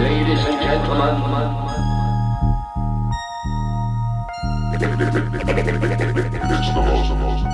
Ladies and gentlemen, it's the most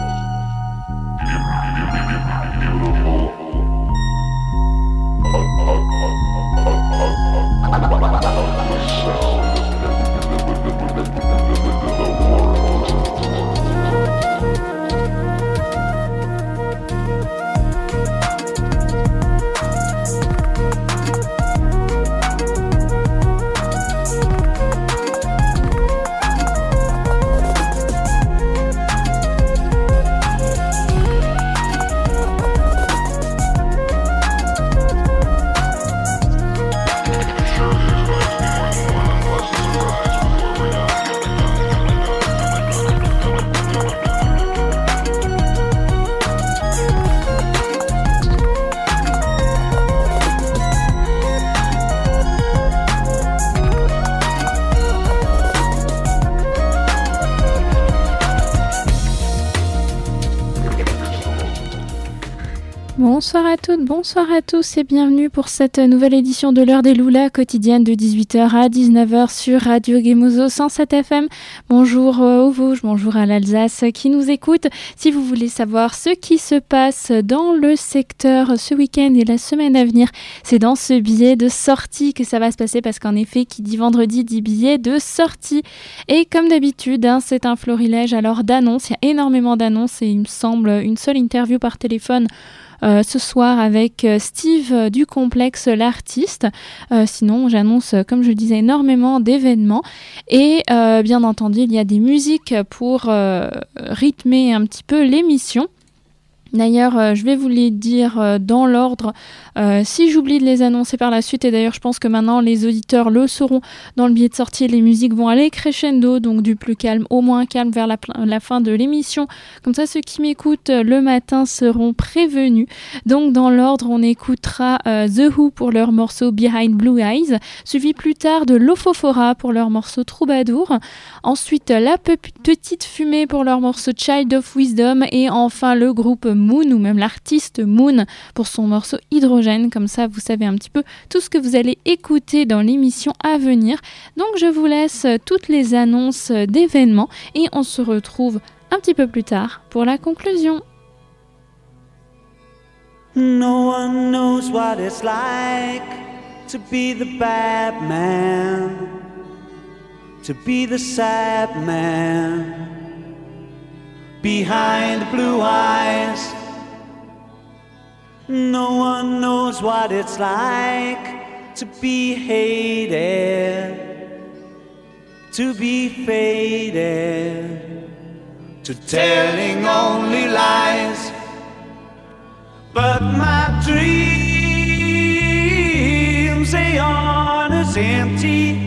Bonsoir à toutes, bonsoir à tous et bienvenue pour cette nouvelle édition de l'heure des Loulas quotidienne de 18h à 19h sur Radio Gemuzo 107 FM. Bonjour aux Vosges, bonjour à l'Alsace qui nous écoute. Si vous voulez savoir ce qui se passe dans le secteur ce week-end et la semaine à venir, c'est dans ce billet de sortie que ça va se passer parce qu'en effet, qui dit vendredi dit billet de sortie. Et comme d'habitude, c'est un florilège alors d'annonces, il y a énormément d'annonces et il me semble une seule interview par téléphone ce soir avec Steve du Complexe l'artiste. Sinon j'annonce comme je le disais énormément d'événements et bien entendu il y a des musiques pour rythmer un petit peu l'émission. D'ailleurs, je vais vous les dire dans l'ordre si j'oublie de les annoncer par la suite. Et d'ailleurs, je pense que maintenant, les auditeurs le sauront dans le billet de sortie. Les musiques vont aller crescendo, donc du plus calme au moins calme vers la fin de l'émission. Comme ça, ceux qui m'écoutent le matin seront prévenus. Donc, dans l'ordre, on écoutera The Who pour leur morceau Behind Blue Eyes, suivi plus tard de Lofofora pour leur morceau Troubadour. Ensuite, La Petite Fumée pour leur morceau Child of Wisdom. Et enfin, le groupe Moon, ou même l'artiste Moon pour son morceau Hydrogène. Comme ça, vous savez un petit peu tout ce que vous allez écouter dans l'émission à venir. Donc, je vous laisse toutes les annonces d'événements et on se retrouve un petit peu plus tard pour la conclusion. No one knows what it's like to be the bad man, to be the sad man. Behind blue eyes, no one knows what it's like to be hated, to be faded, to telling only lies. But my dreams, they aren't as empty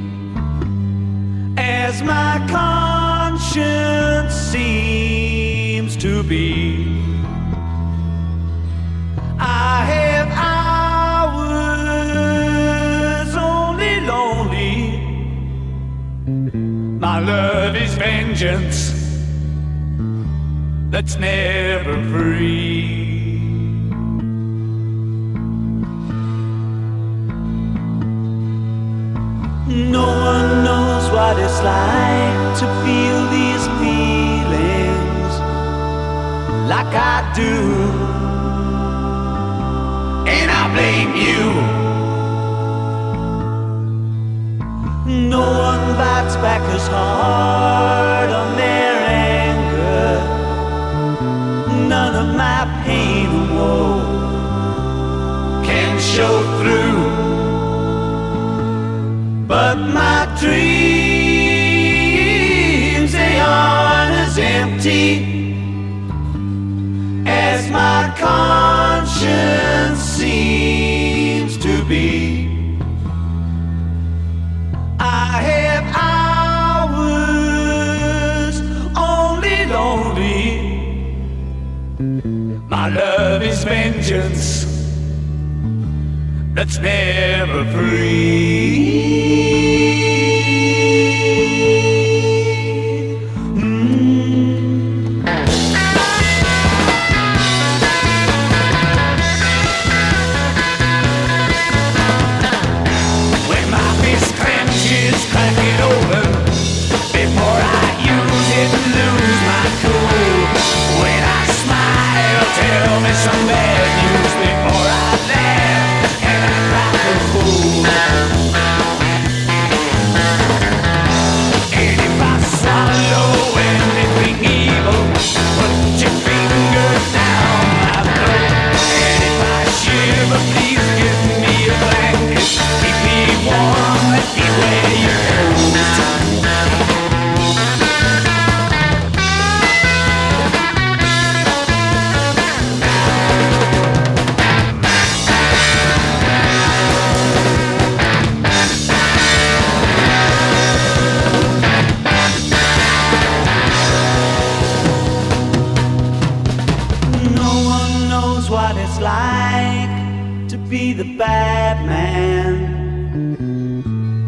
as my conscience seems to be. I have hours only lonely. My love is vengeance that's never free. No one knows what it's like to feel these feelings like I do, and I blame you. No one bites back as hard on their anger. None of my pain or woe can show through. But my dreams, they aren't as empty as my conscience seems to be. I have hours only lonely. My love is vengeance that's never free.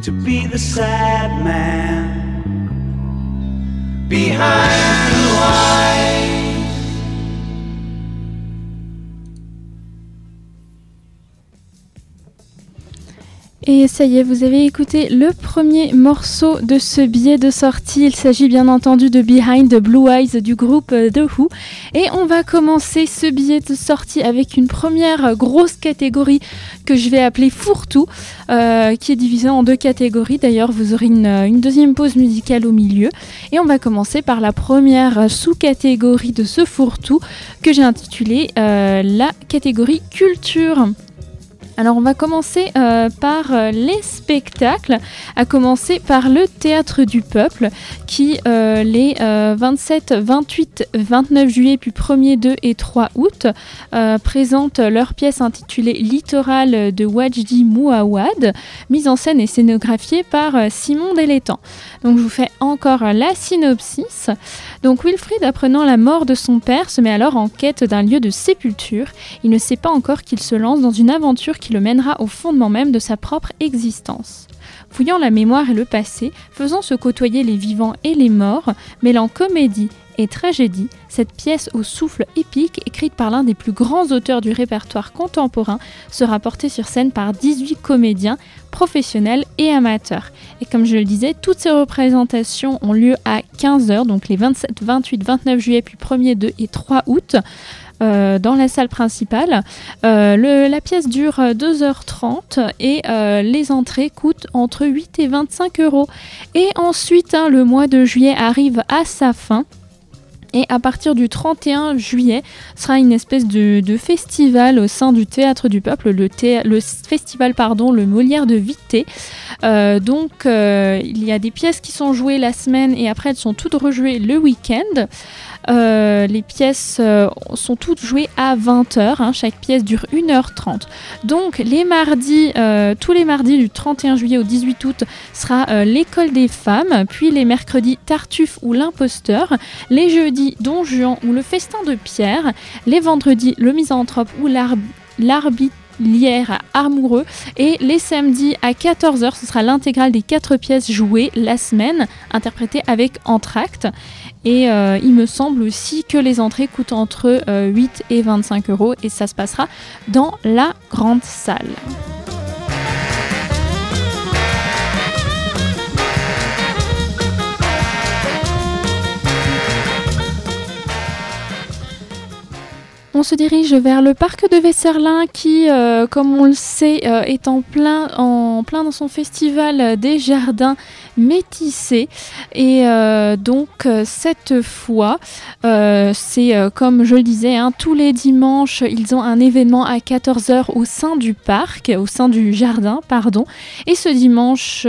to be the sad man behind blue eyes. Et ça y est, vous avez écouté le premier morceau de ce billet de sortie. Il s'agit bien entendu de Behind Blue Eyes du groupe The Who. Et on va commencer ce billet de sortie avec une première grosse catégorie que je vais appeler fourre-tout, qui est divisée en deux catégories. D'ailleurs, vous aurez une deuxième pause musicale au milieu. Et on va commencer par la première sous-catégorie de ce fourre-tout que j'ai intitulée la catégorie culture. Alors on va commencer par les spectacles, à commencer par le Théâtre du Peuple qui les 27, 28, 29 juillet puis 1er, 2 et 3 août présentent leur pièce intitulée Littoral de Wajdi Mouawad, mise en scène et scénographiée par Simon Delétang. Donc je vous fais encore la synopsis. Donc Wilfried, apprenant la mort de son père, se met alors en quête d'un lieu de sépulture. Il ne sait pas encore qu'il se lance dans une aventure qui le mènera au fondement même de sa propre existence. Fouillant la mémoire et le passé, faisant se côtoyer les vivants et les morts, mêlant comédie et tragédie, cette pièce au souffle épique, écrite par l'un des plus grands auteurs du répertoire contemporain, sera portée sur scène par 18 comédiens, professionnels et amateurs. Et comme je le disais, toutes ces représentations ont lieu à 15h, donc les 27, 28, 29 juillet, puis 1er, 2 et 3 août, dans la salle principale. La pièce dure 2h30 et les entrées coûtent entre 8 et 25 €. Et ensuite, le mois de juillet arrive à sa fin. Et à partir du 31 juillet, sera une espèce de festival au sein du Théâtre du Peuple, le festival Le Molière de Vitté. Il y a des pièces qui sont jouées la semaine et après elles sont toutes rejouées le week-end. Les pièces sont toutes jouées à 20h, chaque pièce dure 1h30. Donc les mardis, tous les mardis du 31 juillet au 18 août sera l'école des femmes, puis les mercredis Tartuffe ou l'imposteur, les jeudis Don Juan ou le festin de Pierre, les vendredis le misanthrope ou l'arbitraire amoureux, et les samedis à 14h ce sera l'intégrale des 4 pièces jouées la semaine, interprétées avec entracte. Et il me semble aussi que les entrées coûtent entre 8 et 25 € et ça se passera dans la grande salle. On se dirige vers le parc de Vesserlin qui, comme on le sait, est en plein dans son festival des jardins métissés. Et donc cette fois, c'est comme je le disais, tous les dimanches, ils ont un événement à 14h au sein du parc, au sein du jardin, pardon. Et ce dimanche,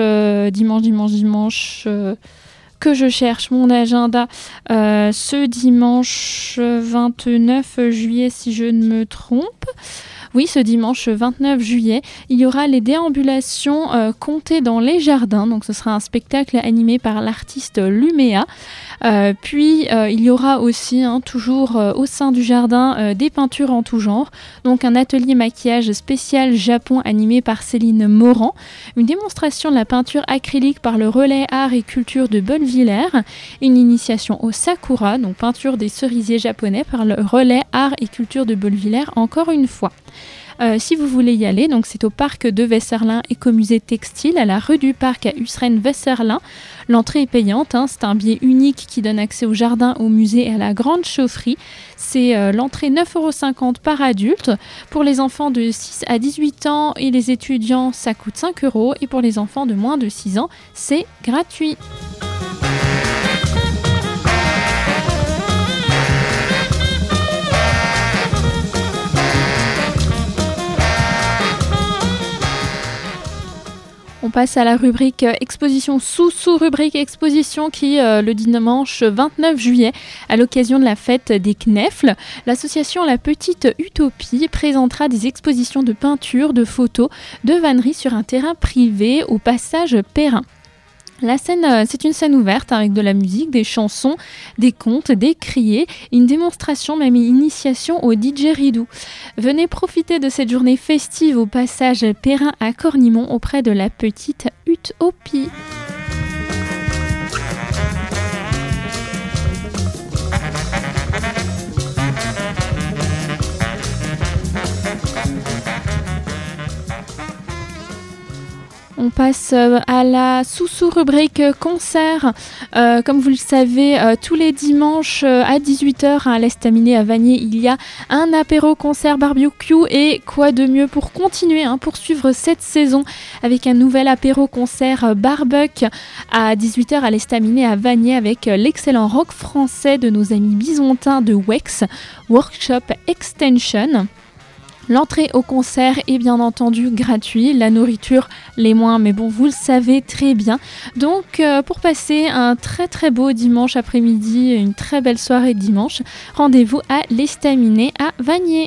que je cherche mon agenda, ce dimanche 29 juillet si je ne me trompe. Oui, ce dimanche 29 juillet, il y aura les déambulations comptées dans les jardins. Donc ce sera un spectacle animé par l'artiste Luméa. Puis il y aura aussi, toujours au sein du jardin, des peintures en tout genre. Donc un atelier maquillage spécial Japon animé par Céline Morand. Une démonstration de la peinture acrylique par le relais art et culture de Bonvillers. Une initiation au sakura, donc peinture des cerisiers japonais par le relais art et culture de Bonvillers encore une fois. Si vous voulez y aller, donc c'est au parc de Vesserlin, écomusée textile, à la rue du Parc à Usren-Vesserlin. L'entrée est payante, c'est un billet unique qui donne accès au jardin, au musée et à la grande chaufferie. C'est l'entrée 9,50 € par adulte. Pour les enfants de 6 à 18 ans et les étudiants, ça coûte 5 €. Et pour les enfants de moins de 6 ans, c'est gratuit. On passe à la rubrique exposition sous-rubrique exposition qui, le dimanche 29 juillet, à l'occasion de la fête des Knefles, l'association La Petite Utopie présentera des expositions de peinture, de photos, de vannerie sur un terrain privé au passage Perrin. La scène, c'est une scène ouverte avec de la musique, des chansons, des contes, des criers, une démonstration, même une initiation au didgeridoo. Venez profiter de cette journée festive au passage Perrin à Cornimont auprès de La Petite Utopie. écoute Opie. On passe à la sous-rubrique concert. Comme vous le savez, tous les dimanches à 18h à l'Estaminet à Vanier, il y a un apéro-concert barbecue. Et quoi de mieux pour continuer, poursuivre cette saison avec un nouvel apéro-concert barbecue à 18h à l'Estaminet à Vanier avec l'excellent rock français de nos amis bisontins de Wex, Workshop Extension. L'entrée au concert est bien entendu gratuite, la nourriture l'est moins, mais bon, vous le savez très bien. Donc, pour passer un très très beau dimanche après-midi, une très belle soirée de dimanche, rendez-vous à l'Estaminet à Vanier.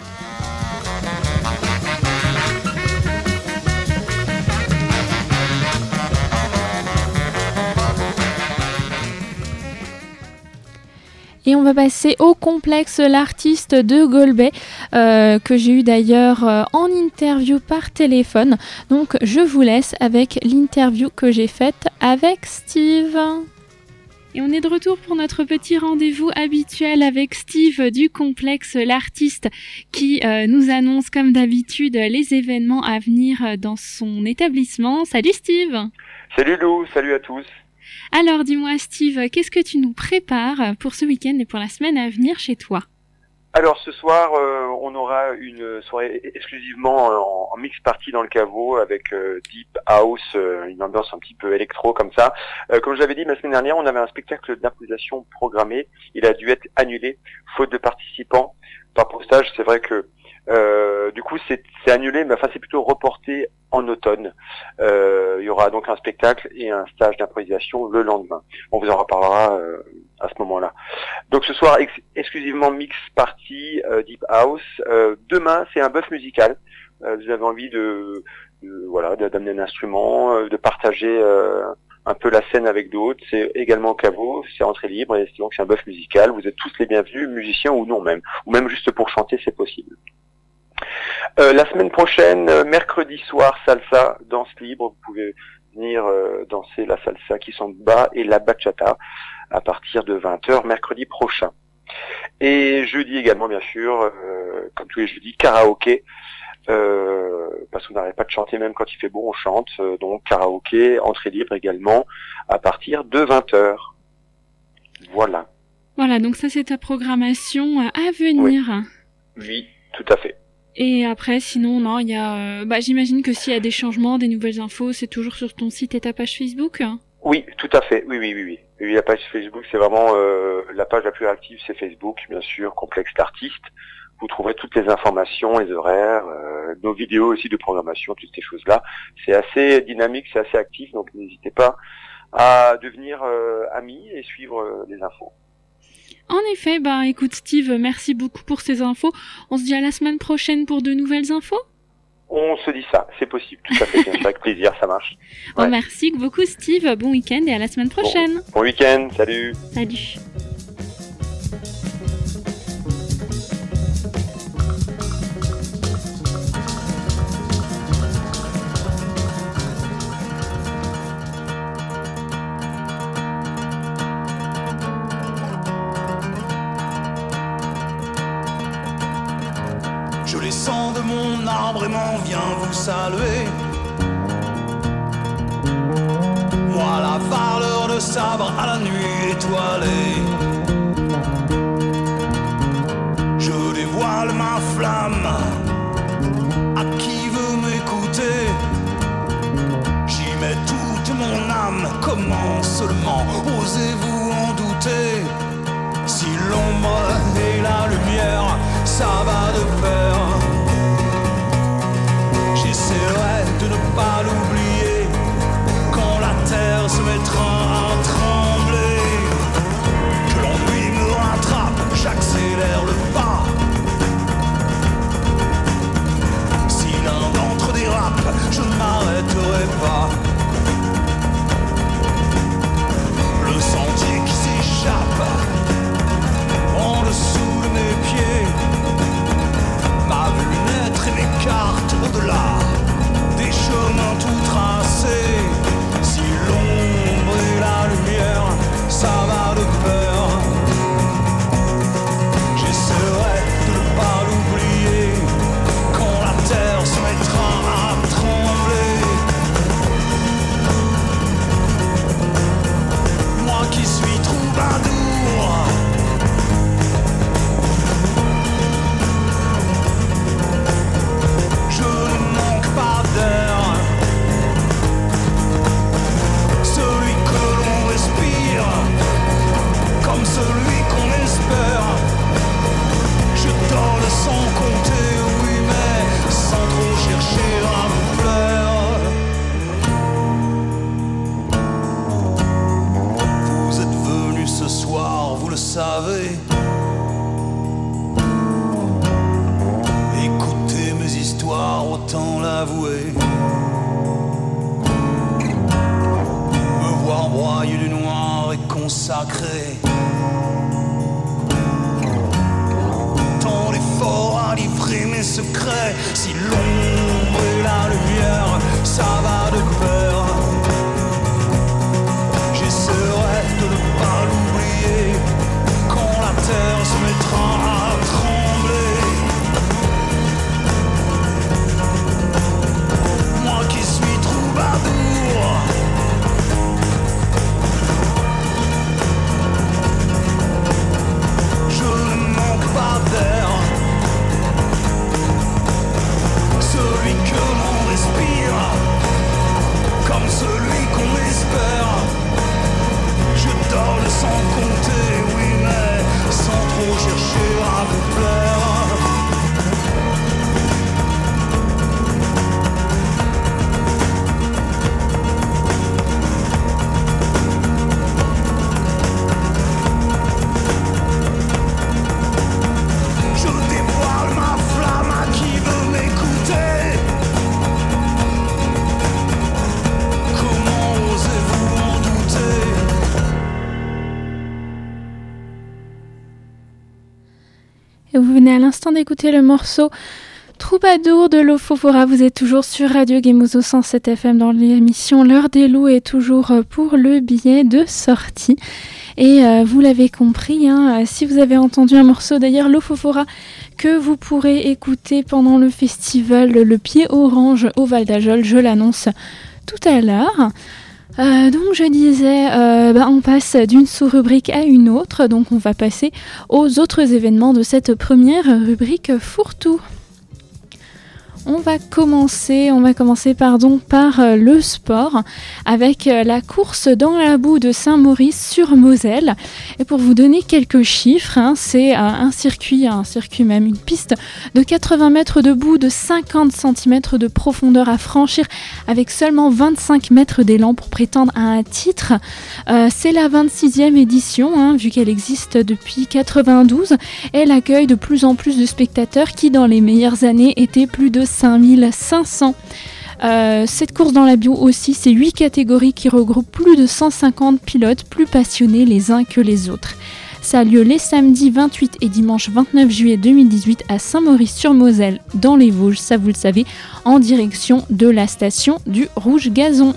Et on va passer au complexe L'Artiste de Golbet, que j'ai eu d'ailleurs en interview par téléphone. Donc je vous laisse avec l'interview que j'ai faite avec Steve. Et on est de retour pour notre petit rendez-vous habituel avec Steve du complexe L'Artiste qui nous annonce comme d'habitude les événements à venir dans son établissement. Salut Steve! Salut Lou, salut à tous! Alors dis-moi Steve, qu'est-ce que tu nous prépares pour ce week-end et pour la semaine à venir chez toi? Alors ce soir, on aura une soirée exclusivement en mix party dans le caveau avec deep house, une ambiance un petit peu électro comme ça. Comme je l'avais dit la semaine dernière, on avait un spectacle d'improvisation programmé. Il a dû être annulé, faute de participants. Par postage, c'est vrai que du coup c'est annulé, mais enfin c'est plutôt reporté en automne. Il y aura donc un spectacle et un stage d'improvisation le lendemain. On vous en reparlera à ce moment-là. Donc ce soir exclusivement mix party deep house. Demain c'est un bœuf musical. Vous avez envie d'amener un instrument, de partager un peu la scène avec d'autres. C'est également au caveau, c'est entrée libre et donc c'est un bœuf musical. Vous êtes tous les bienvenus, musiciens ou non même, ou même juste pour chanter, c'est possible. La semaine prochaine, mercredi soir, salsa, danse libre. Vous pouvez venir danser la salsa qui samba et la bachata à partir de 20h mercredi prochain. Et jeudi également, bien sûr, comme tous les jeudis, karaoké. Parce qu'on n'arrête pas de chanter même quand il fait beau, on chante. Donc karaoké, entrée libre également à partir de 20h. Voilà. Voilà, donc ça c'est ta programmation à venir. Oui, tout à fait. Et après, sinon, non, il y a... j'imagine que s'il y a des changements, des nouvelles infos, c'est toujours sur ton site et ta page Facebook? Oui, tout à fait. Oui. Oui, la page Facebook, c'est vraiment la page la plus active, c'est Facebook, bien sûr, complexe d'artistes. Vous trouverez toutes les informations, les horaires, nos vidéos aussi de programmation, toutes ces choses-là. C'est assez dynamique, c'est assez actif, donc n'hésitez pas à devenir amis et suivre les infos. En effet, écoute Steve, merci beaucoup pour ces infos. On se dit à la semaine prochaine pour de nouvelles infos? On se dit ça, c'est possible, tout à fait, bien sûr, avec plaisir, ça marche. Ouais. Merci beaucoup Steve, bon week-end et à la semaine prochaine. Bon week-end, salut. Salut. Je descends de mon arbre et m'en viens vous saluer. Moi la valeur de sabre à la nuit étoilée. Je dévoile ma flamme à qui veut m'écouter. J'y mets toute mon âme, comment seulement osez-vous en douter? Si l'ombre et la lumière, ça va de pair. J'essaierai de ne pas l'oublier quand la terre se mettra à trembler. Que l'ennui me rattrape, j'accélère le pas. Si l'un d'entre dérape, je ne m'arrêterai pas. Le sentier qui s'échappe en dessous de mes pieds. sacré. Tant d'efforts à livrer mes secrets. Si l'ombre et la lumière, ça va de pair. J'essaierai de ne pas l'oublier quand la terre se mettra à trembler. Moi qui suis troubadour, je ne manque pas d'air. Celui que l'on respire, comme celui qu'on espère. Je donne sans compter, oui, mais sans trop chercher à vous plaire. Je dévoile ma flamme à qui veut m'écouter. Comment osez-vous en douter? Et vous venez à l'instant d'écouter le morceau Troubadour de Lofofora. Vous êtes toujours sur Radio Gemuzo 107 FM dans l'émission L'heure des loups et toujours pour le billet de sortie. Et vous l'avez compris, si vous avez entendu un morceau d'ailleurs Lofofora que vous pourrez écouter pendant le festival Le Pied Orange au Val d'Ajol, je l'annonce tout à l'heure. Donc je disais, on passe d'une sous-rubrique à une autre, donc on va passer aux autres événements de cette première rubrique fourre-tout. On va commencer par le sport avec la course dans la boue de Saint-Maurice-sur-Moselle. Et pour vous donner quelques chiffres, c'est un circuit même, une piste de 80 mètres de boue, de 50 cm de profondeur à franchir avec seulement 25 mètres d'élan pour prétendre à un titre. C'est la 26e édition, vu qu'elle existe depuis 92. Elle accueille de plus en plus de spectateurs qui, dans les meilleures années, étaient plus de 5500. Cette course dans la bio aussi, c'est 8 catégories qui regroupent plus de 150 pilotes plus passionnés les uns que les autres. Ça a lieu les samedis 28 et dimanche 29 juillet 2018 à Saint-Maurice-sur-Moselle dans les Vosges, ça vous le savez, en direction de la station du Rouge Gazon.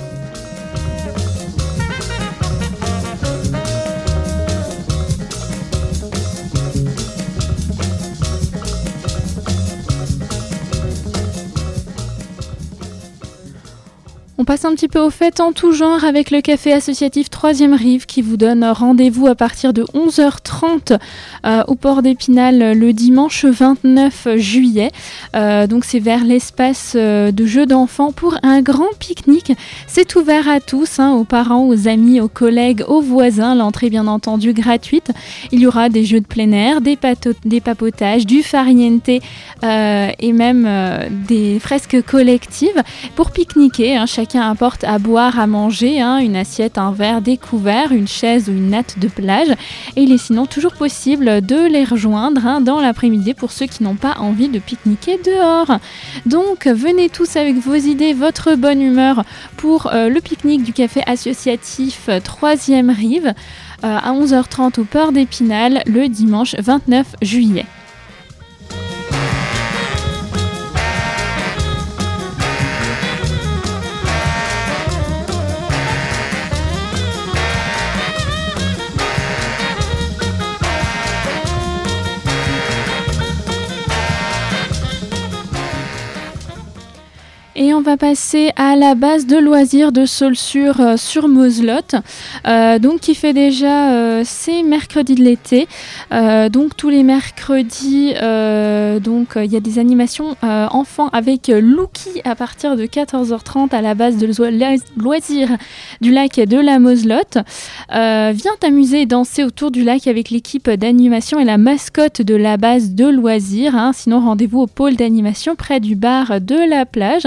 On passe un petit peu aux fêtes en tout genre avec le café associatif 3e Rive qui vous donne rendez-vous à partir de 11h30 au port d'Épinal le dimanche 29 juillet. Donc c'est vers l'espace de jeux d'enfants pour un grand pique-nique. C'est ouvert à tous, aux parents, aux amis, aux collègues, aux voisins. L'entrée bien entendu gratuite. Il y aura des jeux de plein air, des papotages, du farniente et même des fresques collectives pour pique-niquer. Chacun apporte à boire, à manger, une assiette, un verre, des couverts, une chaise ou une natte de plage. Et il est sinon toujours possible de les rejoindre dans l'après-midi pour ceux qui n'ont pas envie de pique-niquer dehors. Donc venez tous avec vos idées, votre bonne humeur pour le pique-nique du café associatif 3e Rive à 11h30 au port d'Épinal le dimanche 29 juillet. Et on va passer à la base de loisirs de Saulxures sur Moselotte, donc qui fait déjà ses mercredis de l'été. Donc tous les mercredis, il y a des animations enfants avec Lookie à partir de 14h30 à la base de loisirs du lac de la Moselotte. Viens t'amuser et danser autour du lac avec l'équipe d'animation et la mascotte de la base de loisirs. Sinon rendez-vous au pôle d'animation près du bar de la plage.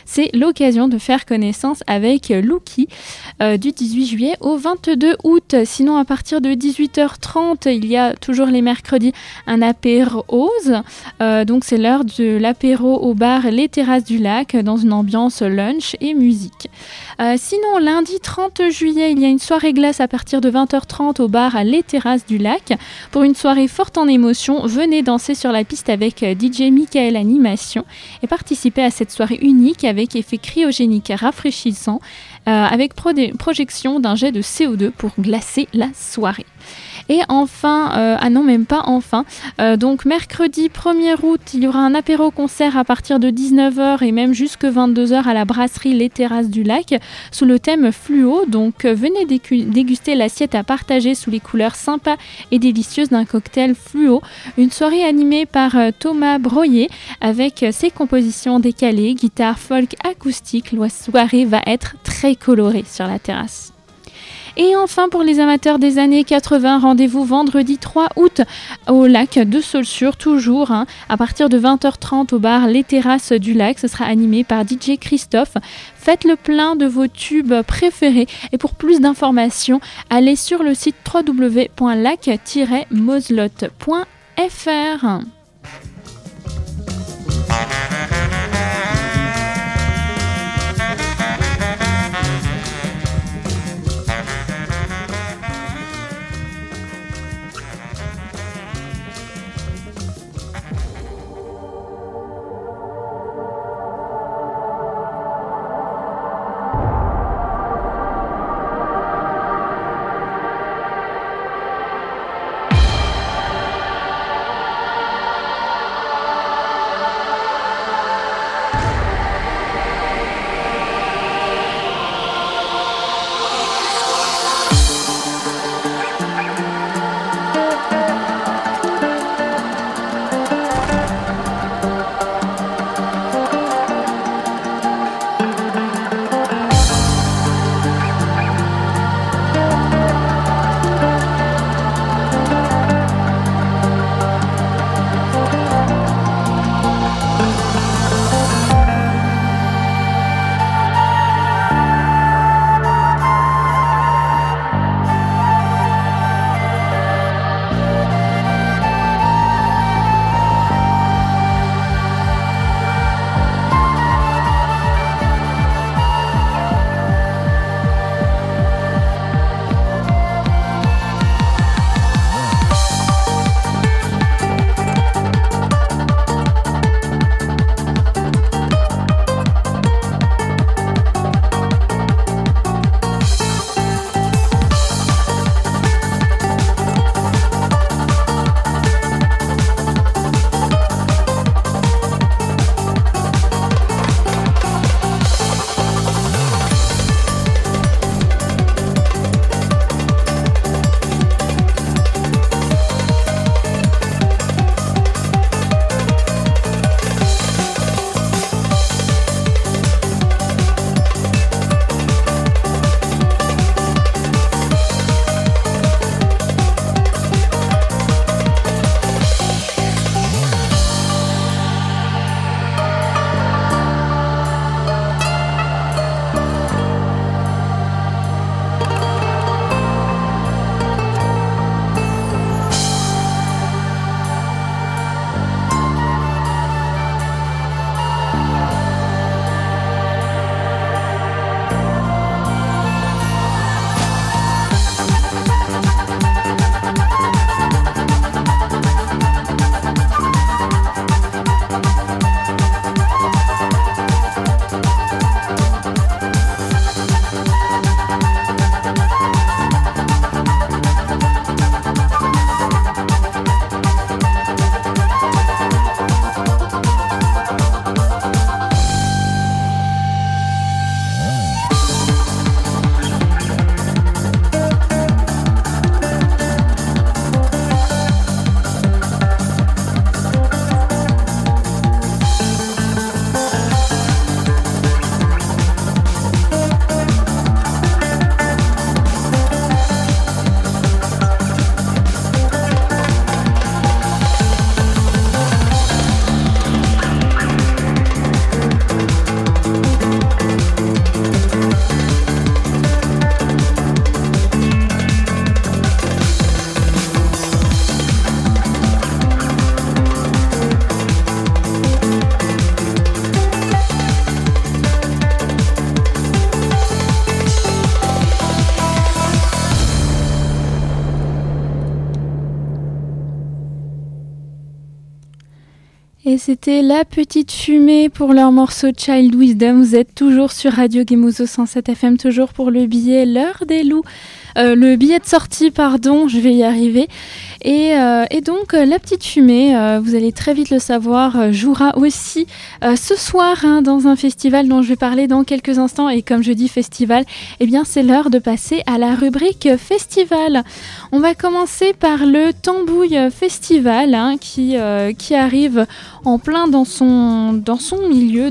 c'est l'occasion de faire connaissance avec Lookie du 18 juillet au 22 août. Sinon, à partir de 18h30, il y a toujours les mercredis un apérose. Donc c'est l'heure de l'apéro au bar Les Terrasses du Lac dans une ambiance lunch et musique. Sinon, lundi 30 juillet, il y a une soirée glace à partir de 20h30 au bar Les Terrasses du Lac. Pour une soirée forte en émotion, venez danser sur la piste avec DJ Michael Animation et participer à cette soirée unique avec effet cryogénique rafraîchissant avec projection d'un jet de CO2 pour glacer la soirée. Et enfin, donc mercredi 1er août, il y aura un apéro-concert à partir de 19h et même jusque 22h à la brasserie Les Terrasses du Lac sous le thème fluo. Donc venez déguster l'assiette à partager sous les couleurs sympas et délicieuses d'un cocktail fluo. Une soirée animée par Thomas Broyer avec ses compositions décalées, guitare folk acoustique. La soirée va être très colorée sur la terrasse. Et enfin, pour les amateurs des années 80, rendez-vous vendredi 3 août au lac de Saulsure, toujours à partir de 20h30 au bar Les Terrasses du Lac. Ce sera animé par DJ Christophe. Faites le plein de vos tubes préférés. Et pour plus d'informations, allez sur le site www.lac-moselotte.fr. Et c'était La Petite Fumée pour leur morceau Child Wisdom. Vous êtes toujours sur Radio Gemuzo 107 FM, toujours pour le billet L'heure des loups. Le billet de sortie, pardon, je vais y arriver. Et donc, La Petite Fumée, vous allez très vite le savoir, jouera aussi ce soir dans un festival dont je vais parler dans quelques instants. Et comme je dis festival, eh bien c'est l'heure de passer à la rubrique festival. On va commencer par le Tambouille Festival qui arrive en plein dans son milieu,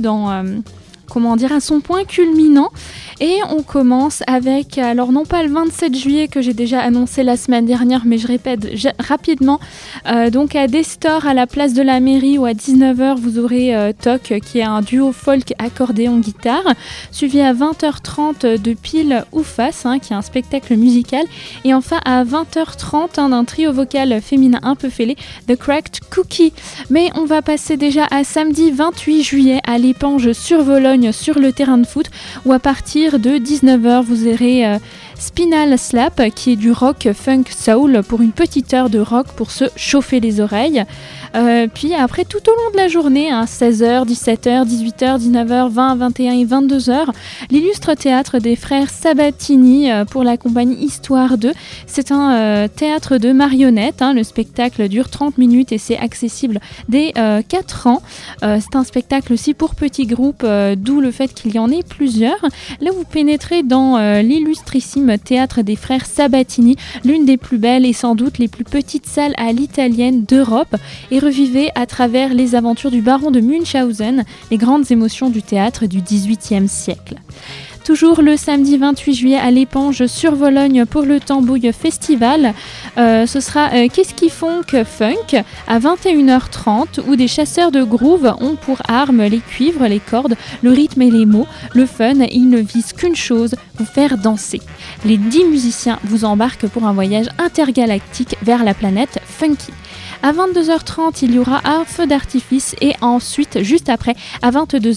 à son point culminant. Et on commence avec, alors non pas le 27 juillet que j'ai déjà annoncé la semaine dernière, mais je répète rapidement, donc à Destor à la place de la mairie où à 19h vous aurez Toc qui est un duo folk accordéon guitare, suivi à 20h30 de Pile ou Face qui est un spectacle musical, et enfin à 20h30 d'un trio vocal féminin un peu fêlé, The Cracked Cookie. Mais on va passer déjà à samedi 28 juillet à l'Épange sur Vologne sur le terrain de foot, où à partir de 19h, vous aurez Spinal Slap, qui est du rock funk soul pour une petite heure de rock pour se chauffer les oreilles. Puis après, tout au long de la journée, 16h, 17h, 18h, 19h, 20, 21 et 22h, l'illustre théâtre des frères Sabatini pour la compagnie Histoire 2. C'est un théâtre de marionnettes. Le spectacle dure 30 minutes et c'est accessible dès 4 ans. C'est un spectacle aussi pour petits groupes, d'où le fait qu'il y en ait plusieurs. Là, vous pénétrez dans l'illustrissime théâtre des frères Sabatini, l'une des plus belles et sans doute les plus petites salles à l'italienne d'Europe, et revivez à travers les aventures du baron de Munchausen, les grandes émotions du théâtre du XVIIIe siècle. Toujours le samedi 28 juillet à l'Épange sur Vologne pour le Tambouille Festival. Ce sera Qu'est-ce qu'ils font que funk à 21h30 où des chasseurs de groove ont pour armes les cuivres, les cordes, le rythme et les mots. Le fun, ils ne visent qu'une chose, vous faire danser. Les 10 musiciens vous embarquent pour un voyage intergalactique vers la planète Funky. À 22h30, il y aura un feu d'artifice et ensuite, juste après, à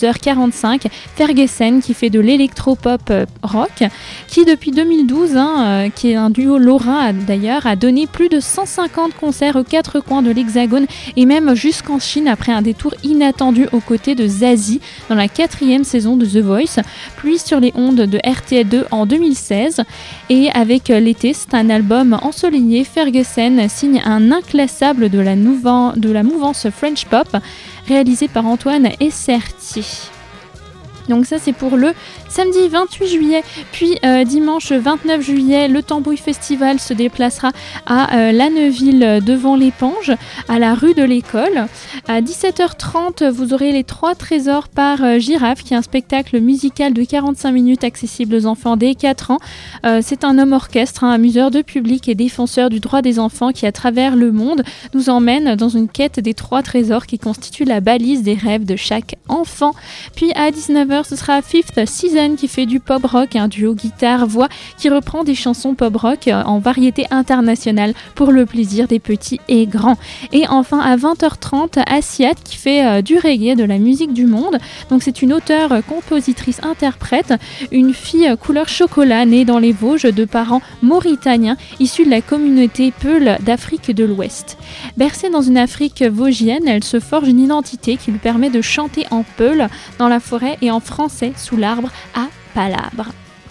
22h45, Ferguson qui fait de l'électropop rock, qui depuis 2012, qui est un duo lorrain d'ailleurs, a donné plus de 150 concerts aux 4 coins de l'Hexagone et même jusqu'en Chine après un détour inattendu aux côtés de Zazie dans la 4e saison de The Voice, puis sur les ondes de RTL2 en 2016. Et avec L'été, c'est un album ensoleillé, Ferguson signe un inclassable de la mouvance French Pop, réalisé par Antoine Essertier. Donc ça c'est pour le samedi 28 juillet. Puis dimanche 29 juillet, le Tambouille Festival se déplacera à Lanneville devant l'Épange, à la rue de l'École. À 17h30, vous aurez Les Trois Trésors par Girafe, qui est un spectacle musical de 45 minutes accessible aux enfants dès 4 ans. C'est un homme orchestre, amuseur de public et défenseur du droit des enfants qui, à travers le monde, nous emmène dans une quête des 3 trésors qui constituent la balise des rêves de chaque enfant. Puis à 19h, ce sera Fifth Season qui fait du pop rock, un duo guitare-voix qui reprend des chansons pop rock en variété internationale pour le plaisir des petits et grands. Et enfin à 20h30, Assiat qui fait du reggae, de la musique du monde. Donc c'est une auteure, compositrice, interprète, une fille couleur chocolat née dans les Vosges de parents mauritaniens issus de la communauté Peul d'Afrique de l'Ouest. Bercée dans une Afrique vosgienne, elle se forge une identité qui lui permet de chanter en peul dans la forêt et en français sous l'arbre à palabres.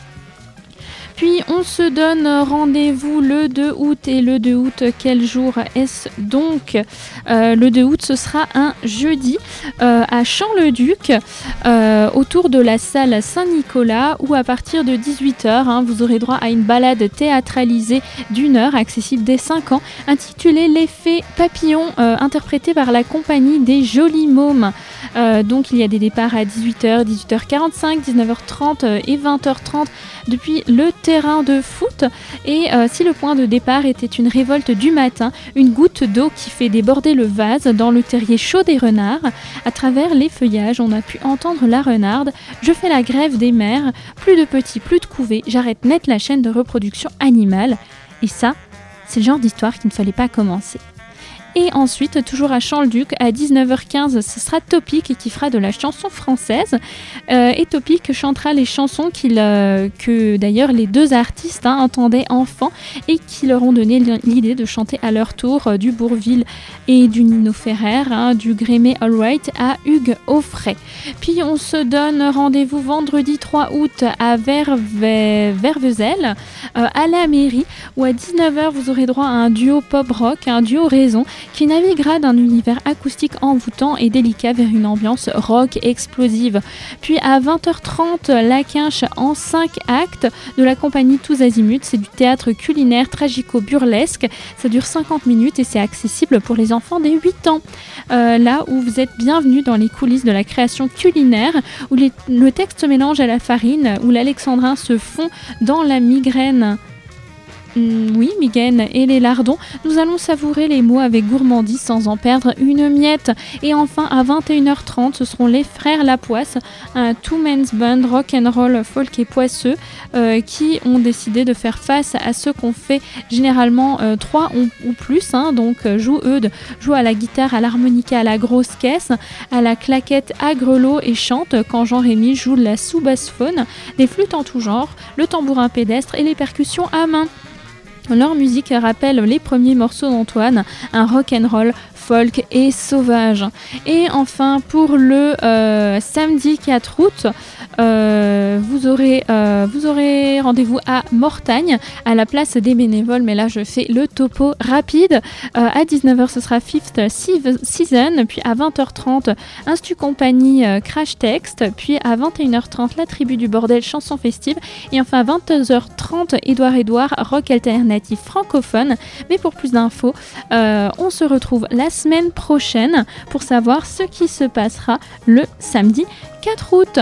Puis on se donne rendez-vous le 2 août. Et le 2 août, quel jour est-ce donc ? Le 2 août, ce sera un jeudi à Champ-le-Duc, autour de la salle Saint-Nicolas, où à partir de 18h, vous aurez droit à une balade théâtralisée d'1 heure, accessible dès 5 ans, intitulée L'effet papillon, interprété par la compagnie des Jolis Mômes. Donc il y a des départs à 18h, 18h45, 19h30 et 20h30 depuis le terrain de foot. Et si le point de départ était une révolte du matin, une goutte d'eau qui fait déborder le vase dans le terrier chaud des renards, à travers les feuillages, on a pu entendre la renarde. Je fais la grève des mères, plus de petits, plus de couvées, j'arrête net la chaîne de reproduction animale. Et ça, c'est le genre d'histoire qu'il ne fallait pas commencer. Et ensuite, toujours à Champ-le-Duc, à 19h15, ce sera Topic qui fera de la chanson française. Et Topic chantera les chansons que d'ailleurs les deux artistes entendaient enfants et qui leur ont donné l'idée de chanter à leur tour du Bourvil et du Nino Ferrer, du Grémé Allright à Hugues Aufray. Puis on se donne rendez-vous vendredi 3 août à Vervezel, à la mairie, où à 19h vous aurez droit à un duo pop-rock, un duo Raison, qui naviguera d'un univers acoustique envoûtant et délicat vers une ambiance rock explosive. Puis à 20h30, La Quinche en 5 actes de la compagnie Tous Azimuts. C'est du théâtre culinaire tragico-burlesque. Ça dure 50 minutes et c'est accessible pour les enfants dès 8 ans. Là où vous êtes bienvenus dans les coulisses de la création culinaire, où le texte se mélange à la farine, où l'alexandrin se fond dans la migraine et les lardons. Nous allons savourer les mots avec gourmandise sans en perdre une miette. Et enfin, à 21h30, ce seront les frères Lapoisse, un two-man's band rock'n'roll folk et poisseux qui ont décidé de faire face à ce qu'on fait généralement 3 ou plus. Donc Eudes joue à la guitare, à l'harmonica, à la grosse caisse, à la claquette, à grelot et chante quand Jean-Rémy joue de la sous-bassophone, des flûtes en tout genre, le tambourin pédestre et les percussions à main. Leur musique rappelle les premiers morceaux d'Antoine, un rock'n'roll folk et sauvage. Et enfin, pour le samedi 4 août, vous aurez rendez-vous à Mortagne, à la place des bénévoles, mais là je fais le topo rapide. À 19h, ce sera Fifth Season, puis à 20h30, Instu Compagnie Crash Text, puis à 21h30, La Tribu du Bordel, chanson festive, et enfin à 22h30, Édouard, rock alternatif francophone. Mais pour plus d'infos, on se retrouve la semaine prochaine pour savoir ce qui se passera le samedi 4 août.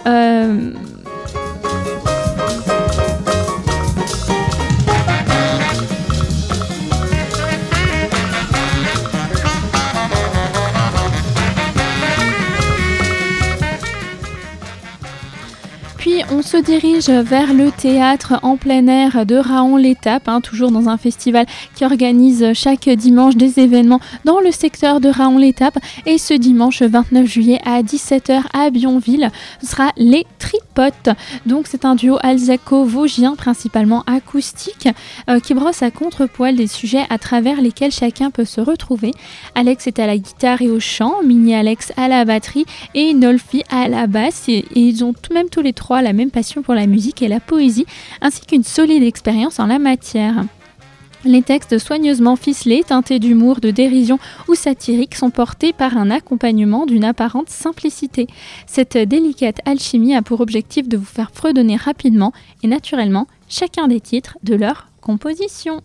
Puis on se dirige vers le théâtre en plein air de Raon-l'Étape, toujours dans un festival qui organise chaque dimanche des événements dans le secteur de Raon-l'Étape. Et ce dimanche 29 juillet à 17h à Bionville, ce sera Les Tripotes. Donc c'est un duo alsaco-vosgien, principalement acoustique, qui brosse à contre-poil des sujets à travers lesquels chacun peut se retrouver. Alex est à la guitare et au chant, Mini Alex à la batterie et Nolfi à la basse. Et ils ont même tous les trois la même passion pour la musique et la poésie, ainsi qu'une solide expérience en la matière. Les textes soigneusement ficelés, teintés d'humour, de dérision ou satirique, sont portés par un accompagnement d'une apparente simplicité. Cette délicate alchimie a pour objectif de vous faire fredonner rapidement et naturellement chacun des titres de leur composition.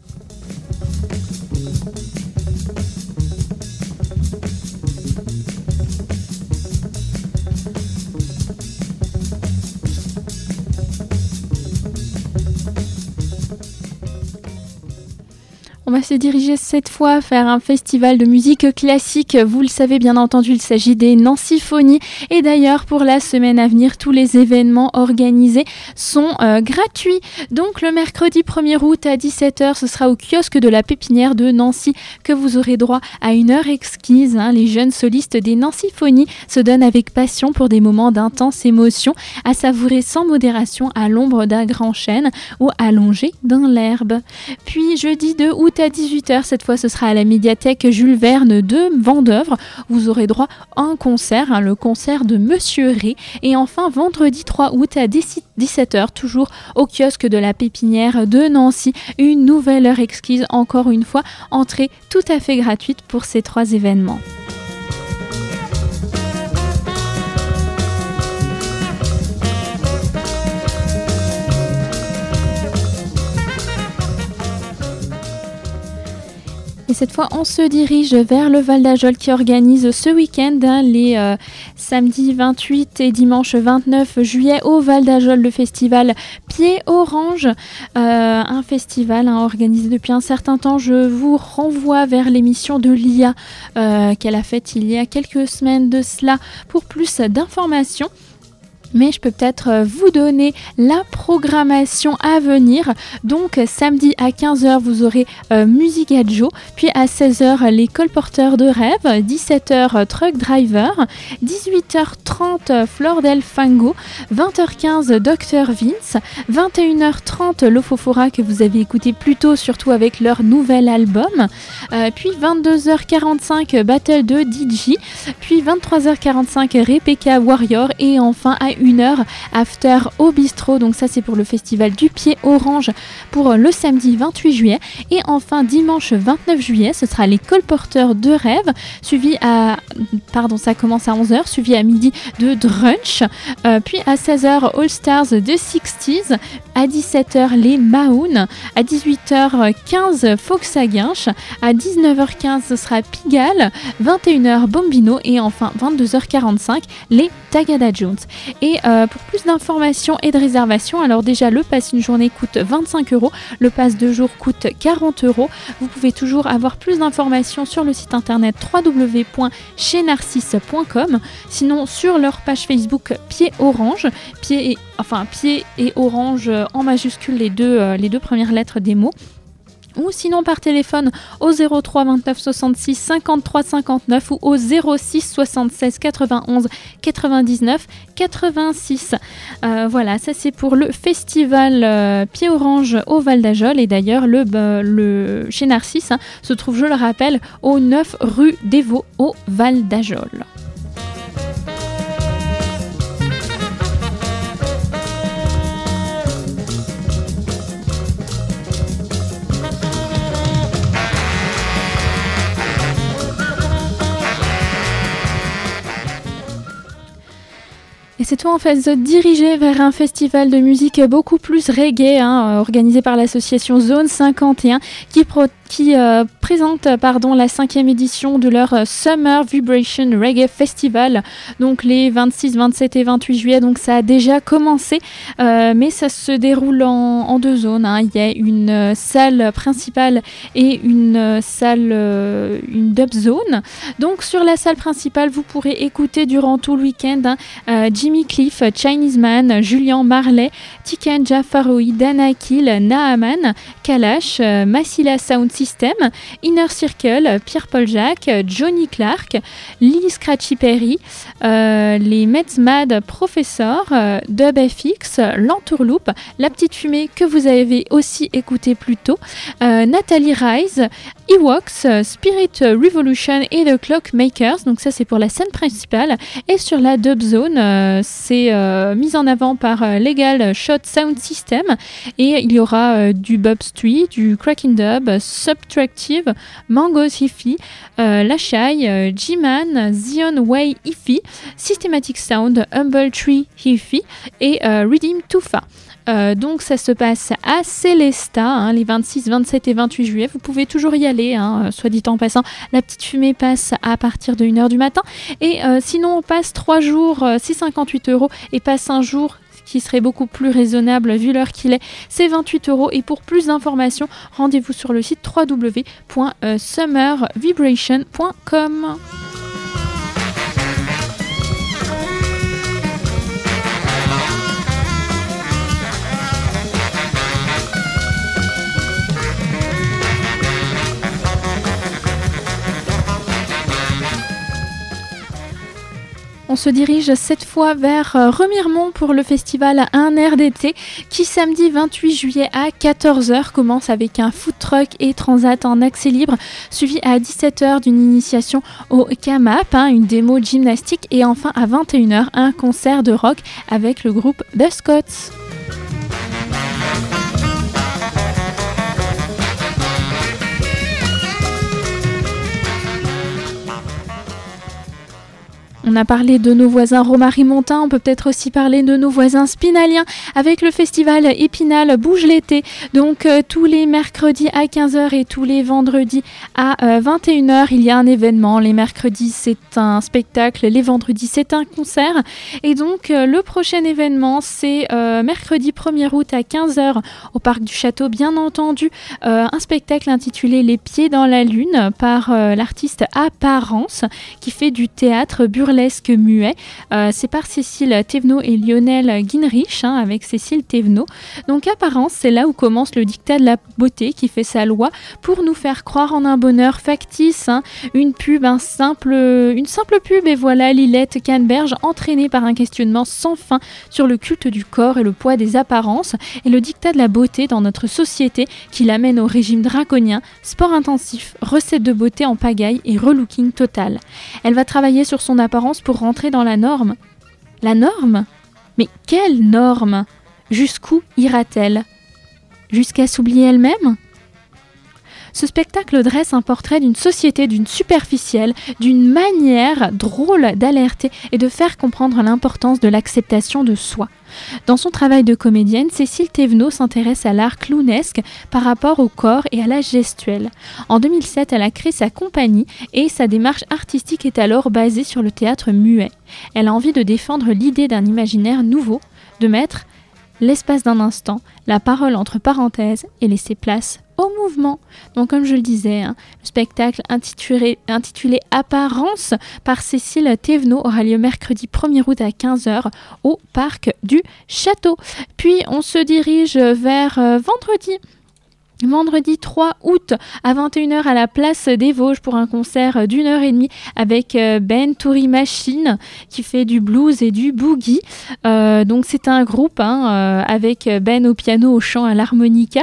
On va se diriger cette fois vers un festival de musique classique. Vous le savez bien entendu, il s'agit des Nancyphonies. Et d'ailleurs, pour la semaine à venir, tous les événements organisés sont gratuits. Donc le mercredi 1er août à 17h, ce sera au kiosque de la Pépinière de Nancy que vous aurez droit à une heure exquise. Les jeunes solistes des Nancyphonies se donnent avec passion pour des moments d'intense émotion, à savourer sans modération à l'ombre d'un grand chêne ou allongé dans l'herbe. Puis jeudi 2 août à 18h, cette fois ce sera à la médiathèque Jules Verne de Vendeuvre. Vous aurez droit à un concert, le concert de Monsieur Ré. Et enfin vendredi 3 août à 17h, toujours au kiosque de la Pépinière de Nancy, une nouvelle heure exquise, encore une fois, entrée tout à fait gratuite pour ces 3 événements. Et cette fois, on se dirige vers le Val d'Ajol qui organise ce week-end, les samedis 28 et dimanche 29 juillet au Val d'Ajol, le festival Pied Orange. Un festival organisé depuis un certain temps. Je vous renvoie vers l'émission de Lia qu'elle a faite il y a quelques semaines de cela pour plus d'informations. mais je peux peut-être vous donner la programmation à venir. Donc samedi à 15h vous aurez Musica Joe, puis à 16h les colporteurs de rêve, 17h Truck Driver, 18h30 Flor del Fango, 20h15 Dr Vince, 21h30 Lofofora que vous avez écouté plus tôt, surtout avec leur nouvel album, puis 22h45 Battle de DJ, puis 23h45 Rebecca Warrior et enfin à 1h After au bistrot. Donc ça c'est pour le festival du Pied Orange pour le samedi 28 juillet. Et enfin dimanche 29 juillet ce sera les colporteurs de rêve, ça commence à 11h, suivi à midi de Drunch, puis à 16h All Stars de 60s, à 17h les Mahoun, à 18h15 Fox à Guinche, à 19h15 ce sera Pigalle, 21h Bombino et enfin 22h45 les Tagada Jones. Et pour plus d'informations et de réservations, alors déjà le pass une journée coûte 25€, le pass 2 jours coûte 40€. Vous pouvez toujours avoir plus d'informations sur le site internet www.chenarcisse.com, sinon sur leur page Facebook Pied Orange, Pied et Orange en majuscule les deux premières lettres des mots. Ou sinon par téléphone au 03 29 66 53 59 ou au 06 76 91 99 86. Voilà, ça c'est pour le festival Pied Orange au Val d'Ajol. Et d'ailleurs le chez Narcisse se trouve, je le rappelle, au 9 rue des Vaux au Val d'Ajol. Et c'est toi en fait de diriger vers un festival de musique beaucoup plus reggae, organisé par l'association Zone 51, qui présente la 5e édition de leur Summer Vibration Reggae Festival, donc les 26, 27 et 28 juillet. Donc ça a déjà commencé, mais ça se déroule en deux zones. Il y a une salle principale et une dub zone. Donc sur la salle principale, vous pourrez écouter durant tout le week-end Jimmy Cliff, Chinese Man, Julian Marley, Tiken Jafaroui, Dana Kill, Naaman, Kalash, Massila Sound System, Inner Circle, Pierre-Paul Jacques, Johnny Clark, Lily Scratchy Perry, les Meds Mad Professor, Dub FX, L'Entourloupe, La Petite Fumée que vous avez aussi écouté plus tôt, Nathalie Rise, Ewoks, Spirit Revolution et The Clockmakers. Donc ça c'est pour la scène principale. Et sur la dub zone, c'est mis en avant par Legal Shot Sound System. Et il y aura du Bob Street, du Cracking Dub, Subtractive, Mango's Hi-Fi, Lashai, G-Man, Zion Way Hi-Fi, Systematic Sound, Humble Tree Hi-Fi et Redeem Tufa. Donc ça se passe à Célesta, les 26, 27 et 28 juillet. Vous pouvez toujours y aller, soit dit en passant. La Petite Fumée passe à partir de 1h du matin. Et sinon on passe 3 jours, c'est 58€. Et passe un jour, qui serait beaucoup plus raisonnable vu l'heure qu'il est, c'est 28€. Et pour plus d'informations, rendez-vous sur le site www.summervibration.com. On se dirige cette fois vers Remiremont pour le festival Un air d'été qui samedi 28 juillet à 14h commence avec un food truck et transat en accès libre suivi à 17h d'une initiation au Kamap, une démo gymnastique et enfin à 21h un concert de rock avec le groupe The Scots. On a parlé de nos voisins romarimontains, on peut peut-être aussi parler de nos voisins spinaliens avec le festival Épinal Bouge l'été. Donc tous les mercredis à 15h et tous les vendredis à 21h, il y a un événement. Les mercredis, c'est un spectacle, les vendredis, c'est un concert. Et donc le prochain événement, c'est mercredi 1er août à 15h au Parc du Château, bien entendu. Un spectacle intitulé Les Pieds dans la Lune par l'artiste Apparence qui fait du théâtre burlesque burlesque muet. C'est par Cécile Thévenot et Lionel Guinrich, avec Cécile Thévenot. Donc Apparence, c'est là où commence le dictat de la beauté qui fait sa loi pour nous faire croire en un bonheur factice. Une pub, une simple pub, et voilà Lilette Canberge entraînée par un questionnement sans fin sur le culte du corps et le poids des apparences et le dictat de la beauté dans notre société qui l'amène au régime draconien, sport intensif, recettes de beauté en pagaille et relooking total. Elle va travailler sur son apparence pour rentrer dans la norme. La norme ? Mais quelle norme ? Jusqu'où ira-t-elle ? Jusqu'à s'oublier elle-même ? Ce spectacle dresse un portrait d'une société, d'une superficielle, d'une manière drôle d'alerter et de faire comprendre l'importance de l'acceptation de soi. Dans son travail de comédienne, Cécile Thévenot s'intéresse à l'art clownesque par rapport au corps et à la gestuelle. En 2007, elle a créé sa compagnie et sa démarche artistique est alors basée sur le théâtre muet. Elle a envie de défendre l'idée d'un imaginaire nouveau, de mettre l'espace d'un instant, la parole entre parenthèses et laisser place au mouvement. Donc comme je le disais, le spectacle intitulé Apparence par Cécile Thévenot aura lieu mercredi 1er août à 15h au Parc du Château. Puis on se dirige vers vendredi 3 août à 21h à la place des Vosges pour un concert d'1h30 avec Ben Toury Machine qui fait du blues et du boogie. Donc c'est un groupe avec Ben au piano, au chant, à l'harmonica,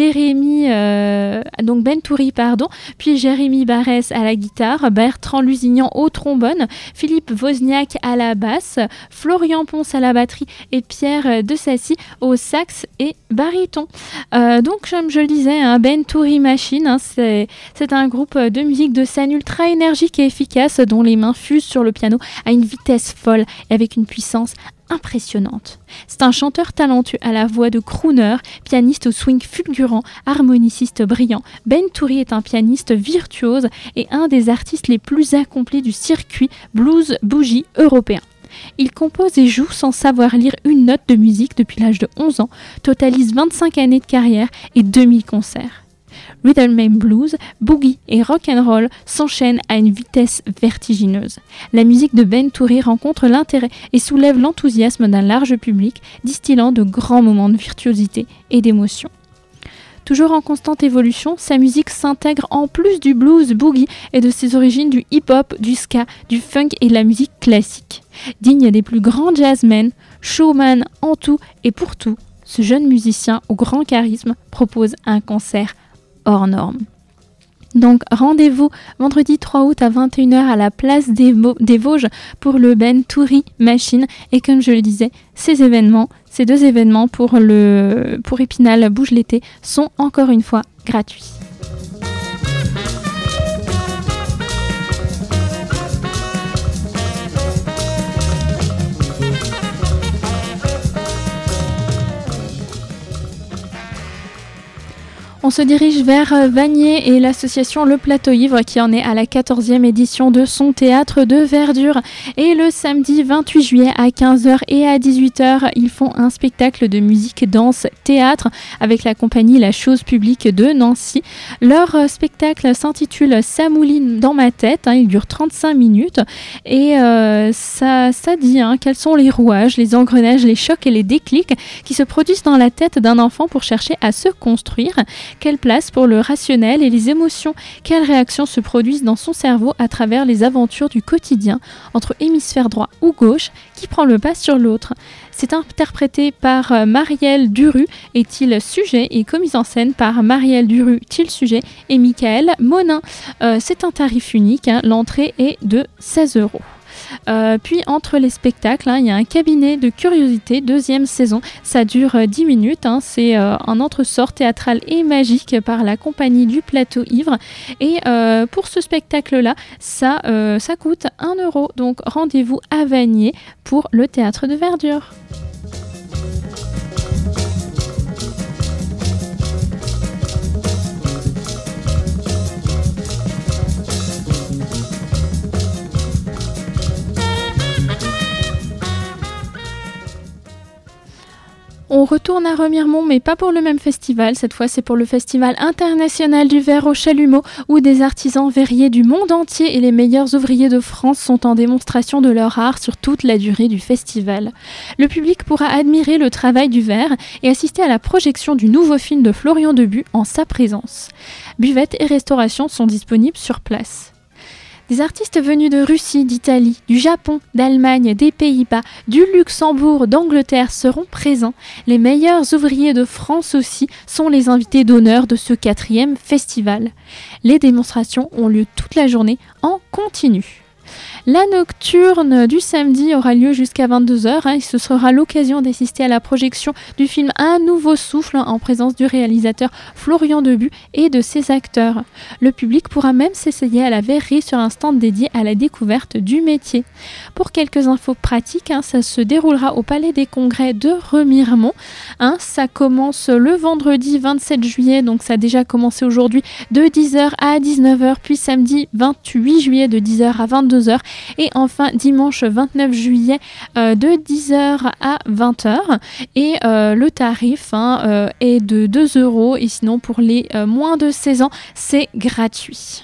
Ben Toury, puis Jérémy Barès à la guitare, Bertrand Lusignan au trombone, Philippe Wozniak à la basse, Florian Ponce à la batterie et Pierre de Sassy au sax et baryton. Donc comme je le disais, Ben Toury Machine, c'est un groupe de musique de scène ultra énergique et efficace dont les mains fusent sur le piano à une vitesse folle et avec une puissance impressionnante. C'est un chanteur talentueux à la voix de crooner, pianiste au swing fulgurant, harmoniciste brillant. Ben Toury est un pianiste virtuose et un des artistes les plus accomplis du circuit blues boogie européen. Il compose et joue sans savoir lire une note de musique depuis l'âge de 11 ans, totalise 25 années de carrière et 2000 concerts. Rhythm and blues, boogie et rock'n'roll s'enchaînent à une vitesse vertigineuse. La musique de Ben Toury rencontre l'intérêt et soulève l'enthousiasme d'un large public, distillant de grands moments de virtuosité et d'émotion. Toujours en constante évolution, sa musique s'intègre en plus du blues boogie et de ses origines du hip-hop, du ska, du funk et de la musique classique. Digne des plus grands jazzmen, showman en tout et pour tout, ce jeune musicien au grand charisme propose un concert hors norme. Donc rendez-vous vendredi 3 août à 21h à la place des Vosges pour le Ben Toury Machine. Et comme je le disais, ces deux événements pour Épinal Bouge l'été sont encore une fois gratuits. On se dirige vers Vanier et l'association Le Plateau Ivre qui en est à la 14e édition de son théâtre de verdure. Et le samedi 28 juillet à 15h et à 18h, ils font un spectacle de musique, danse, théâtre avec la compagnie La Chose Publique de Nancy. Leur spectacle s'intitule Ça mouline dans ma tête, il dure 35 minutes et ça dit quels sont les rouages, les engrenages, les chocs et les déclics qui se produisent dans la tête d'un enfant pour chercher à se construire. Quelle place pour le rationnel et les émotions? Quelles réactions se produisent dans son cerveau à travers les aventures du quotidien entre hémisphère droit ou gauche? Qui prend le pas sur l'autre? C'est interprété par Marielle Duru et Thiel Sujet et commis en scène par Marielle Duru, Thiel Sujet et Michael Monin. C'est un tarif unique, l'entrée est de 16 €. Puis entre les spectacles, il y a un cabinet de curiosité, 2e saison, ça dure 10 minutes, c'est un entre-sort théâtral et magique par la compagnie du Plateau Ivre et pour ce spectacle-là, ça coûte 1 €, donc rendez-vous à Vanier pour le théâtre de verdure. On retourne à Remiremont, mais pas pour le même festival. Cette fois, c'est pour le Festival international du verre au Chalumeau, où des artisans verriers du monde entier et les meilleurs ouvriers de France sont en démonstration de leur art sur toute la durée du festival. Le public pourra admirer le travail du verre et assister à la projection du nouveau film de Florian Debuc en sa présence. Buvettes et restauration sont disponibles sur place. Des artistes venus de Russie, d'Italie, du Japon, d'Allemagne, des Pays-Bas, du Luxembourg, d'Angleterre seront présents. Les meilleurs ouvriers de France aussi sont les invités d'honneur de ce 4e festival. Les démonstrations ont lieu toute la journée en continu. La nocturne du samedi aura lieu jusqu'à 22h et ce sera l'occasion d'assister à la projection du film Un nouveau souffle en présence du réalisateur Florian Debuc et de ses acteurs. Le public pourra même s'essayer à la verrerie sur un stand dédié à la découverte du métier. Pour quelques infos pratiques, ça se déroulera au Palais des Congrès de Remiremont. Ça commence le vendredi 27 juillet, donc ça a déjà commencé aujourd'hui de 10h à 19h, puis samedi 28 juillet de 10h à 22h. Et enfin dimanche 29 juillet de 10h à 20h et le tarif est de 2 € et sinon pour les moins de 16 ans c'est gratuit.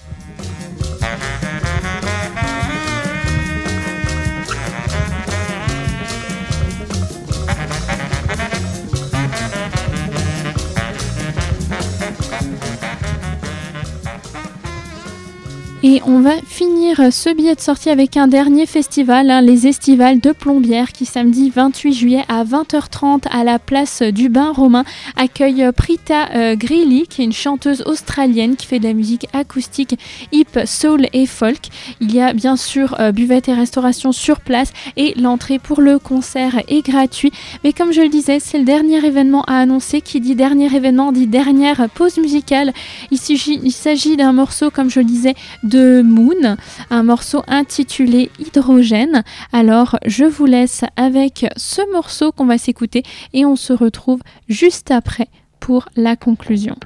Et on va finir ce billet de sortie avec un dernier festival, les Estivales de Plombières, qui samedi 28 juillet à 20h30 à la place du Bain Romain accueille Prita Greeley, qui est une chanteuse australienne qui fait de la musique acoustique, hip, soul et folk. Il y a bien sûr buvette et restauration sur place et l'entrée pour le concert est gratuite. Mais comme je le disais, c'est le dernier événement à annoncer. Qui dit dernier événement dit dernière pause musicale. Il s'agit d'un morceau, comme je le disais, de Moon, un morceau intitulé Hydrogène. Alors je vous laisse avec ce morceau qu'on va s'écouter et on se retrouve juste après pour la conclusion.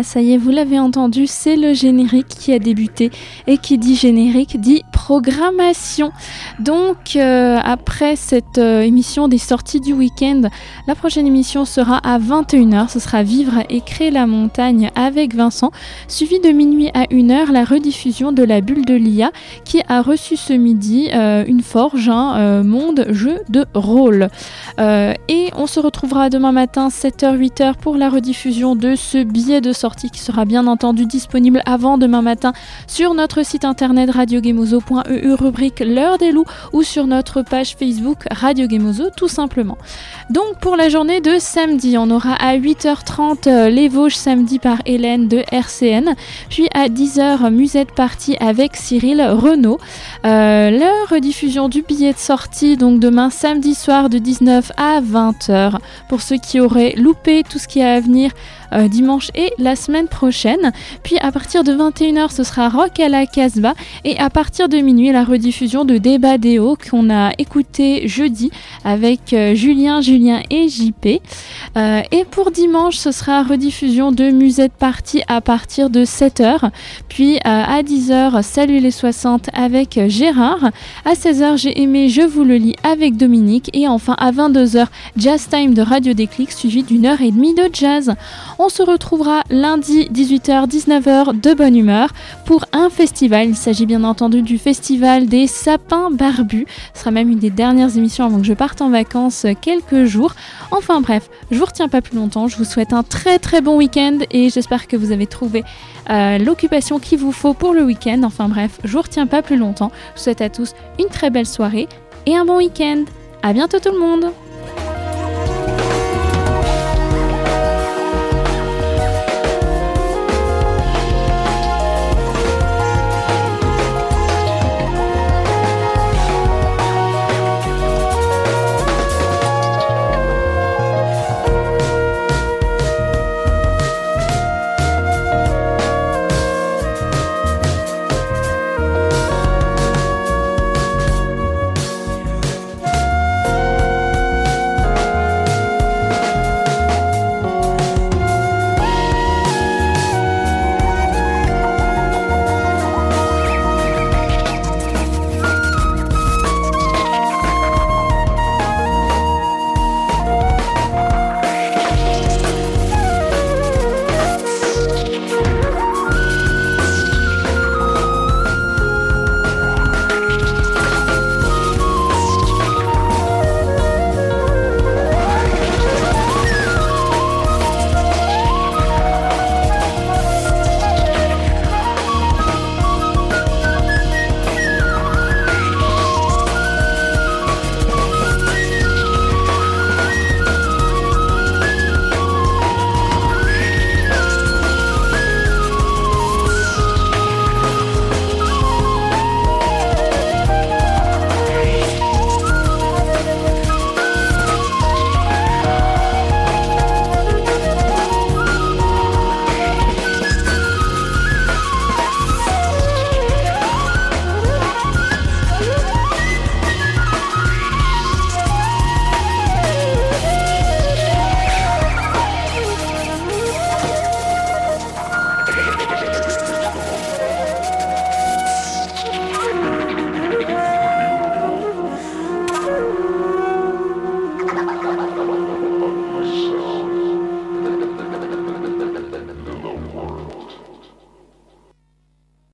Voilà, ça y est, vous l'avez entendu, c'est le générique qui a débuté. Et qui dit générique dit programmation. Donc, après cette émission des sorties du week-end, la prochaine émission sera à 21h. Ce sera Vivre et créer la montagne avec Vincent, suivi de minuit à 1h, la rediffusion de la bulle de l'IA qui a reçu ce midi une forge, monde jeu de rôle. Et on se retrouvera demain matin 7h-8h pour la rediffusion de ce billet de sortie qui sera bien entendu disponible avant demain matin sur notre site internet radiogemozo.eu rubrique l'heure des loups ou sur notre page Facebook Radio Gemozo tout simplement. Donc pour la journée de samedi, on aura à 8h30 Les Vosges samedi par Hélène de RCN, puis à 10h Musette Party avec Cyril Renaud. La rediffusion du billet de sortie donc demain samedi soir de 19 à 20h pour ceux qui auraient loupé tout ce qui est à venir dimanche et la semaine prochaine. Puis à partir de 21h ce sera Rock à la Casbah et à partir de minuit la rediffusion de Débat Déo qu'on a écouté jeudi avec Julien et JP. Et pour dimanche ce sera rediffusion de Musette Party à partir de 7h. Puis à 10h Salut les 60 avec Gérard. À 16h J'ai aimé, je vous le lis avec Dominique. Et enfin à 22h Jazz Time de Radio Déclic suivi d'une heure et demie de jazz. On se retrouvera lundi 18h-19h de bonne humeur pour un festival. Il s'agit bien entendu du festival des sapins barbus. Ce sera même une des dernières émissions avant que je parte en vacances quelques jours. Enfin bref, je vous retiens pas plus longtemps. Je vous souhaite un très très bon week-end et j'espère que vous avez trouvé l'occupation qu'il vous faut pour le week-end. Enfin bref, je vous retiens pas plus longtemps. Je vous souhaite à tous une très belle soirée et un bon week-end. À bientôt tout le monde.